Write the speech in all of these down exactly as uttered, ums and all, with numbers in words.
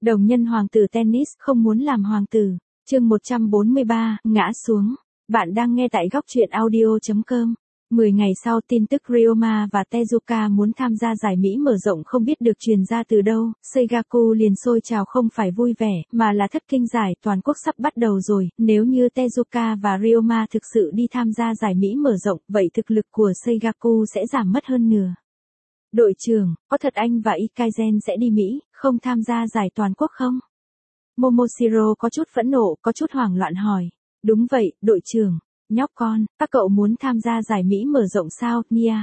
Đồng nhân hoàng tử tennis không muốn làm hoàng tử. Chương một trăm bốn mươi ba, ngã xuống. Bạn đang nghe tại góc truyện audio chấm com. mười ngày sau, tin tức Ryoma và Tezuka muốn tham gia giải Mỹ mở rộng không biết được truyền ra từ đâu, Seigaku liền sôi trào không phải vui vẻ, mà là thất kinh. Giải toàn quốc sắp bắt đầu rồi, nếu như Tezuka và Ryoma thực sự đi tham gia giải Mỹ mở rộng, vậy thực lực của Seigaku sẽ giảm mất hơn nửa. Đội trưởng, có thật anh và Ikaisen sẽ đi Mỹ, không tham gia giải toàn quốc không? Momoshiro có chút phẫn nộ, có chút hoảng loạn hỏi. Đúng vậy, đội trưởng. Nhóc con, các cậu muốn tham gia giải Mỹ mở rộng sao, Nia?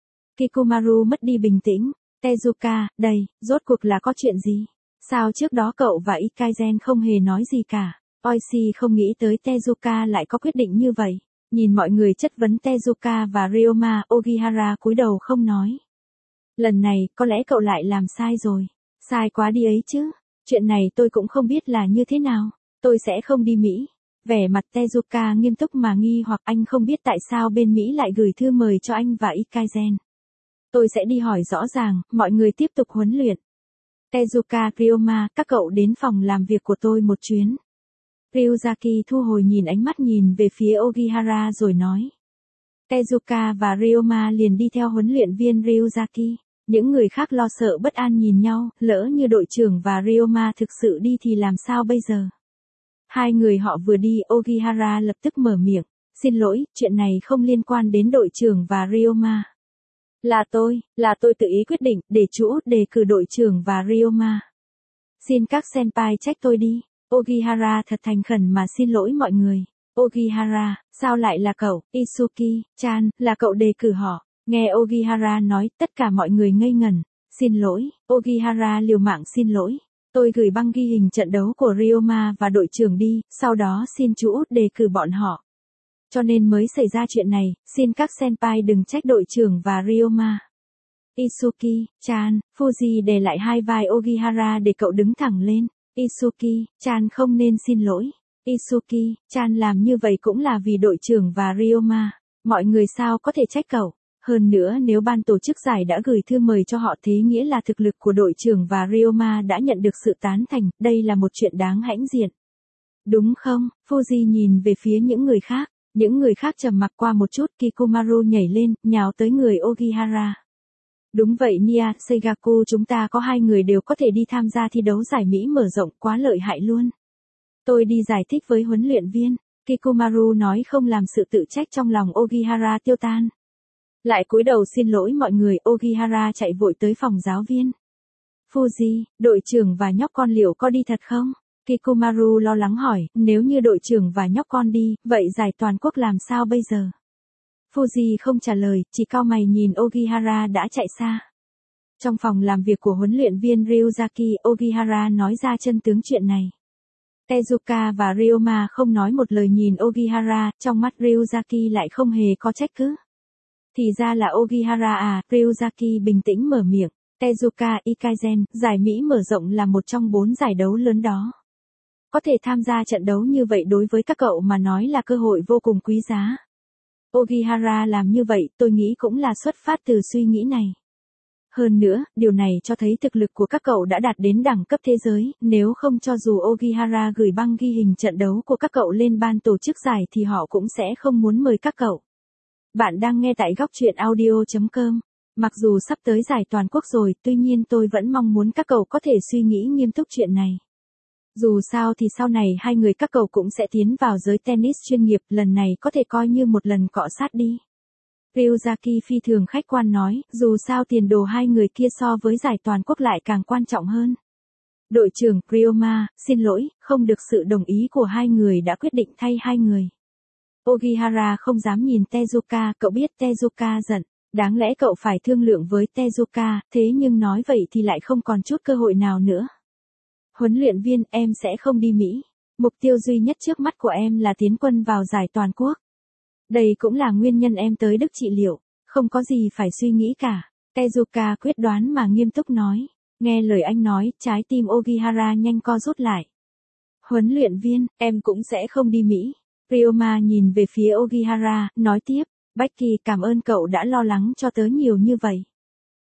Kikumaru mất đi bình tĩnh. Tezuka, đây, rốt cuộc là có chuyện gì? Sao trước đó cậu và Ikaisen không hề nói gì cả? Oishi không nghĩ tới Tezuka lại có quyết định như vậy. Nhìn mọi người chất vấn Tezuka và Ryoma, Ogihara cúi đầu không nói. Lần này, có lẽ cậu lại làm sai rồi. Sai quá đi ấy chứ. Chuyện này tôi cũng không biết là như thế nào. Tôi sẽ không đi Mỹ. Vẻ mặt Tezuka nghiêm túc mà nghi hoặc anh không biết tại sao bên Mỹ lại gửi thư mời cho anh và Ikaisen. Tôi sẽ đi hỏi rõ ràng, mọi người tiếp tục huấn luyện. Tezuka, Ryoma, các cậu đến phòng làm việc của tôi một chuyến. Ryuzaki thu hồi nhìn ánh mắt nhìn về phía Ogihara rồi nói. Tezuka và Ryoma liền đi theo huấn luyện viên Ryuzaki. Những người khác lo sợ bất an nhìn nhau, lỡ như đội trưởng và Ryoma thực sự đi thì làm sao bây giờ? Hai người họ vừa đi, Ogihara lập tức mở miệng. Xin lỗi, chuyện này không liên quan đến đội trưởng và Ryoma. Là tôi, là tôi tự ý quyết định, để chú Út đề cử đội trưởng và Ryoma. Xin các senpai trách tôi đi. Ogihara thật thành khẩn mà xin lỗi mọi người. Ogihara, sao lại là cậu? Isuki-chan, là cậu đề cử họ. Nghe Ogihara nói, tất cả mọi người ngây ngẩn. Xin lỗi, Ogihara liều mạng xin lỗi. Tôi gửi băng ghi hình trận đấu của Ryoma và đội trưởng đi, sau đó xin chú Út đề cử bọn họ. Cho nên mới xảy ra chuyện này, xin các senpai đừng trách đội trưởng và Ryoma. Isuki-chan, Fuji đè lại hai vai Ogihara để cậu đứng thẳng lên. Isuki-chan không nên xin lỗi. Isuki-chan làm như vậy cũng là vì đội trưởng và Ryoma. Mọi người sao có thể trách cậu? Hơn nữa nếu ban tổ chức giải đã gửi thư mời cho họ thế nghĩa là thực lực của đội trưởng và Ryoma đã nhận được sự tán thành, đây là một chuyện đáng hãnh diện. Đúng không? Fuji nhìn về phía những người khác, những người khác trầm mặc qua một chút, Kikumaru nhảy lên, nhào tới người Ogihara. Đúng vậy Nia, Seigaku chúng ta có hai người đều có thể đi tham gia thi đấu giải Mỹ mở rộng, quá lợi hại luôn. Tôi đi giải thích với huấn luyện viên, Kikumaru nói không làm sự tự trách trong lòng Ogihara tiêu tan. Lại cúi đầu xin lỗi mọi người, Ogihara chạy vội tới phòng giáo viên. Fuji, đội trưởng và nhóc con liệu có đi thật không? Kikumaru lo lắng hỏi, nếu như đội trưởng và nhóc con đi, vậy giải toàn quốc làm sao bây giờ? Fuji không trả lời, chỉ cau mày nhìn Ogihara đã chạy xa. Trong phòng làm việc của huấn luyện viên Ryuzaki, Ogihara nói ra chân tướng chuyện này. Tezuka và Ryoma không nói một lời nhìn Ogihara, trong mắt Ryuzaki lại không hề có trách cứ. Thì ra là Ogihara à, Ryuzaki bình tĩnh mở miệng. Tezuka, Ikaisen, giải Mỹ mở rộng là một trong bốn giải đấu lớn đó. Có thể tham gia trận đấu như vậy đối với các cậu mà nói là cơ hội vô cùng quý giá. Ogihara làm như vậy tôi nghĩ cũng là xuất phát từ suy nghĩ này. Hơn nữa, điều này cho thấy thực lực của các cậu đã đạt đến đẳng cấp thế giới, nếu không cho dù Ogihara gửi băng ghi hình trận đấu của các cậu lên ban tổ chức giải thì họ cũng sẽ không muốn mời các cậu. Bạn đang nghe tại góc truyện audio chấm com. Mặc dù sắp tới giải toàn quốc rồi, tuy nhiên tôi vẫn mong muốn các cậu có thể suy nghĩ nghiêm túc chuyện này. Dù sao thì sau này hai người các cậu cũng sẽ tiến vào giới tennis chuyên nghiệp, lần này có thể coi như một lần cọ sát đi. Ryuzaki phi thường khách quan nói, dù sao tiền đồ hai người kia so với giải toàn quốc lại càng quan trọng hơn. Đội trưởng, Ryoma, xin lỗi, không được sự đồng ý của hai người đã quyết định thay hai người. Ogihara không dám nhìn Tezuka, cậu biết Tezuka giận, đáng lẽ cậu phải thương lượng với Tezuka, thế nhưng nói vậy thì lại không còn chút cơ hội nào nữa. Huấn luyện viên, em sẽ không đi Mỹ. Mục tiêu duy nhất trước mắt của em là tiến quân vào giải toàn quốc. Đây cũng là nguyên nhân em tới Đức trị liệu, không có gì phải suy nghĩ cả. Tezuka quyết đoán mà nghiêm túc nói. Nghe lời anh nói, trái tim Ogihara nhanh co rút lại. Huấn luyện viên, em cũng sẽ không đi Mỹ. Ryoma nhìn về phía Ogihara, nói tiếp, Becky cảm ơn cậu đã lo lắng cho tớ nhiều như vậy.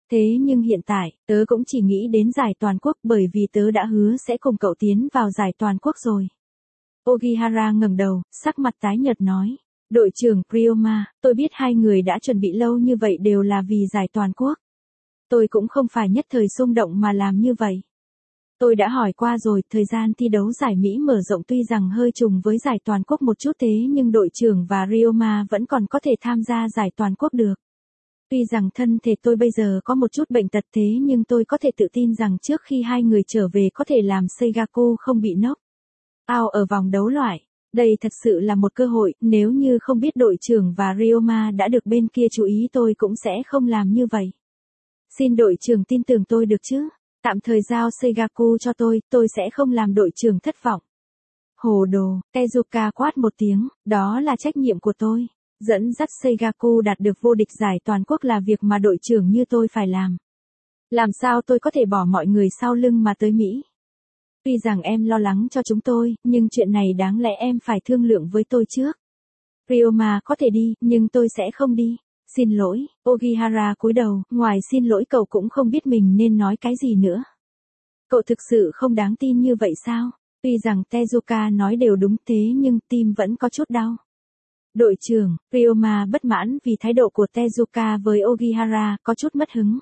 Thế nhưng hiện tại, tớ cũng chỉ nghĩ đến giải toàn quốc bởi vì tớ đã hứa sẽ cùng cậu tiến vào giải toàn quốc rồi. Ogihara ngẩng đầu, sắc mặt tái nhợt nói. Đội trưởng Ryoma, tôi biết hai người đã chuẩn bị lâu như vậy đều là vì giải toàn quốc. Tôi cũng không phải nhất thời xung động mà làm như vậy. Tôi đã hỏi qua rồi, thời gian thi đấu giải Mỹ mở rộng tuy rằng hơi trùng với giải toàn quốc một chút thế nhưng đội trưởng và Ryoma vẫn còn có thể tham gia giải toàn quốc được. Tuy rằng thân thể tôi bây giờ có một chút bệnh tật thế nhưng tôi có thể tự tin rằng trước khi hai người trở về có thể làm Seigaku không bị knock out ở vòng đấu loại. Đây thật sự là một cơ hội, nếu như không biết đội trưởng và Ryoma đã được bên kia chú ý tôi cũng sẽ không làm như vậy. Xin đội trưởng tin tưởng tôi được chứ? Tạm thời giao Seigaku cho tôi, tôi sẽ không làm đội trưởng thất vọng. Hồ đồ, Tezuka quát một tiếng, đó là trách nhiệm của tôi. Dẫn dắt Seigaku đạt được vô địch giải toàn quốc là việc mà đội trưởng như tôi phải làm. Làm sao tôi có thể bỏ mọi người sau lưng mà tới Mỹ? Tuy rằng em lo lắng cho chúng tôi, nhưng chuyện này đáng lẽ em phải thương lượng với tôi trước. Ryoma có thể đi, nhưng tôi sẽ không đi. Xin lỗi, Ogihara cúi đầu, ngoài xin lỗi cậu cũng không biết mình nên nói cái gì nữa. Cậu thực sự không đáng tin như vậy sao? Tuy rằng Tezuka nói đều đúng thế nhưng tim vẫn có chút đau. Đội trưởng, Ryoma bất mãn vì thái độ của Tezuka với Ogihara, có chút mất hứng.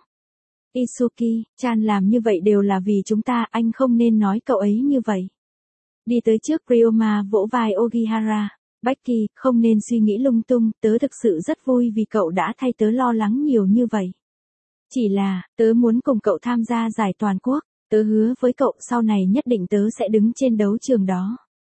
Isuki, Chan làm như vậy đều là vì chúng ta, anh không nên nói cậu ấy như vậy. Đi tới trước Ryoma vỗ vai Ogihara. Becky, không nên suy nghĩ lung tung, tớ thực sự rất vui vì cậu đã thay tớ lo lắng nhiều như vậy. Chỉ là, tớ muốn cùng cậu tham gia giải toàn quốc, tớ hứa với cậu sau này nhất định tớ sẽ đứng trên đấu trường đó.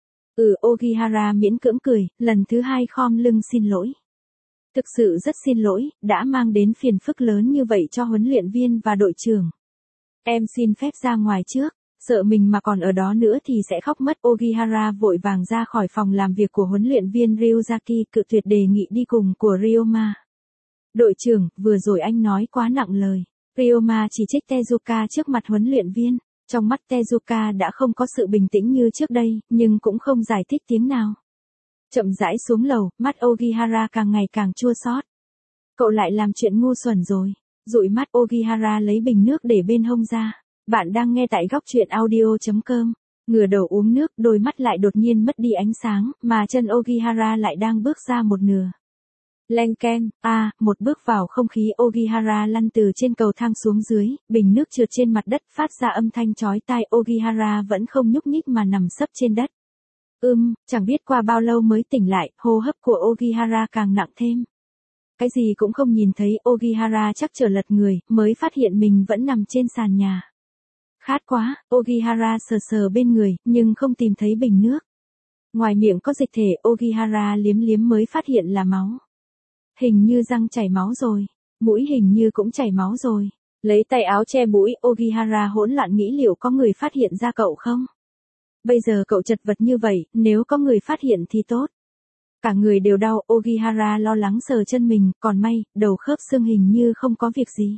Ừ, Ogihara miễn cưỡng cười, lần thứ hai khom lưng xin lỗi. Thực sự rất xin lỗi, đã mang đến phiền phức lớn như vậy cho huấn luyện viên và đội trưởng. Em xin phép ra ngoài trước. Sợ mình mà còn ở đó nữa thì sẽ khóc mất. Ogihara vội vàng ra khỏi phòng làm việc của huấn luyện viên Ryuzaki cự tuyệt đề nghị đi cùng của Ryoma. Đội trưởng, vừa rồi anh nói quá nặng lời. Ryoma chỉ trích Tezuka trước mặt huấn luyện viên. Trong mắt Tezuka đã không có sự bình tĩnh như trước đây, nhưng cũng không giải thích tiếng nào. Chậm rãi xuống lầu, mắt Ogihara càng ngày càng chua xót. Cậu lại làm chuyện ngu xuẩn rồi. Dụi mắt Ogihara lấy bình nước để bên hông ra. Bạn đang nghe tại góc truyện audio chấm com. Ngửa đầu uống nước, đôi mắt lại đột nhiên mất đi ánh sáng, mà chân Ogihara lại đang bước ra một nửa. Leng keng, a, à, một bước vào không khí Ogihara lăn từ trên cầu thang xuống dưới, bình nước trượt trên mặt đất phát ra âm thanh chói tai. Ogihara vẫn không nhúc nhích mà nằm sấp trên đất. Ưm, chẳng biết qua bao lâu mới tỉnh lại, hô hấp của Ogihara càng nặng thêm. Cái gì cũng không nhìn thấy, Ogihara chắc trở lật người, mới phát hiện mình vẫn nằm trên sàn nhà. Khát quá, Ogihara sờ sờ bên người, nhưng không tìm thấy bình nước. Ngoài miệng có dịch thể, Ogihara liếm liếm mới phát hiện là máu. Hình như răng chảy máu rồi, mũi hình như cũng chảy máu rồi. Lấy tay áo che mũi, Ogihara hỗn loạn nghĩ liệu có người phát hiện ra cậu không? Bây giờ cậu chật vật như vậy, nếu có người phát hiện thì tốt. Cả người đều đau, Ogihara lo lắng sờ chân mình, còn may, đầu khớp xương hình như không có việc gì.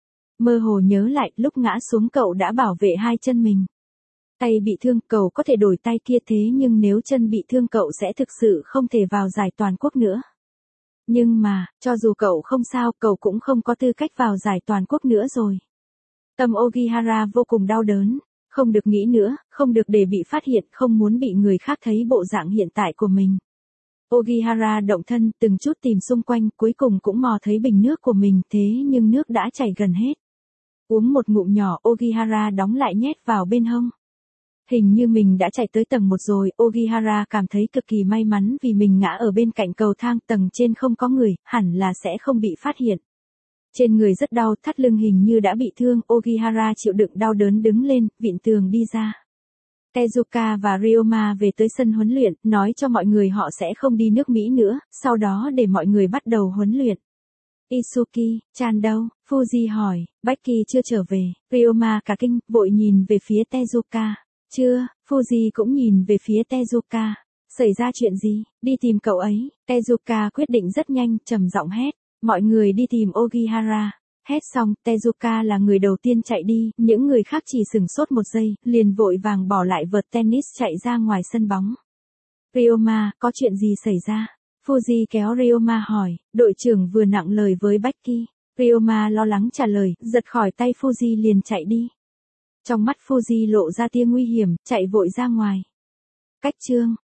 Mơ hồ nhớ lại, lúc ngã xuống cậu đã bảo vệ hai chân mình. Tay bị thương, cậu có thể đổi tay kia thế nhưng nếu chân bị thương cậu sẽ thực sự không thể vào giải toàn quốc nữa. Nhưng mà, cho dù cậu không sao, cậu cũng không có tư cách vào giải toàn quốc nữa rồi. Tâm Ogihara vô cùng đau đớn, không được nghĩ nữa, không được để bị phát hiện, không muốn bị người khác thấy bộ dạng hiện tại của mình. Ogihara động thân, từng chút tìm xung quanh, cuối cùng cũng mò thấy bình nước của mình, thế nhưng nước đã chảy gần hết. Uống một ngụm nhỏ, Ogihara đóng lại nhét vào bên hông. Hình như mình đã chạy tới tầng một rồi, Ogihara cảm thấy cực kỳ may mắn vì mình ngã ở bên cạnh cầu thang, tầng trên không có người, hẳn là sẽ không bị phát hiện. Trên người rất đau, thắt lưng hình như đã bị thương, Ogihara chịu đựng đau đớn đứng lên, vịn tường đi ra. Tezuka và Ryoma về tới sân huấn luyện, nói cho mọi người họ sẽ không đi nước Mỹ nữa, sau đó để mọi người bắt đầu huấn luyện. Isuki, Chan đâu? Fuji hỏi, Becky chưa trở về, Ryoma cả kinh, vội nhìn về phía Tezuka. Chưa, Fuji cũng nhìn về phía Tezuka. Xảy ra chuyện gì? Đi tìm cậu ấy. Tezuka quyết định rất nhanh, trầm giọng hét. Mọi người đi tìm Ogihara. Hét xong, Tezuka là người đầu tiên chạy đi, những người khác chỉ sửng sốt một giây, liền vội vàng bỏ lại vợt tennis chạy ra ngoài sân bóng. Ryoma, có chuyện gì xảy ra? Fuji kéo Ryoma hỏi, đội trưởng vừa nặng lời với Becky. Ryoma lo lắng trả lời, giật khỏi tay Fuji liền chạy đi. Trong mắt Fuji lộ ra tia nguy hiểm, chạy vội ra ngoài. Cách chương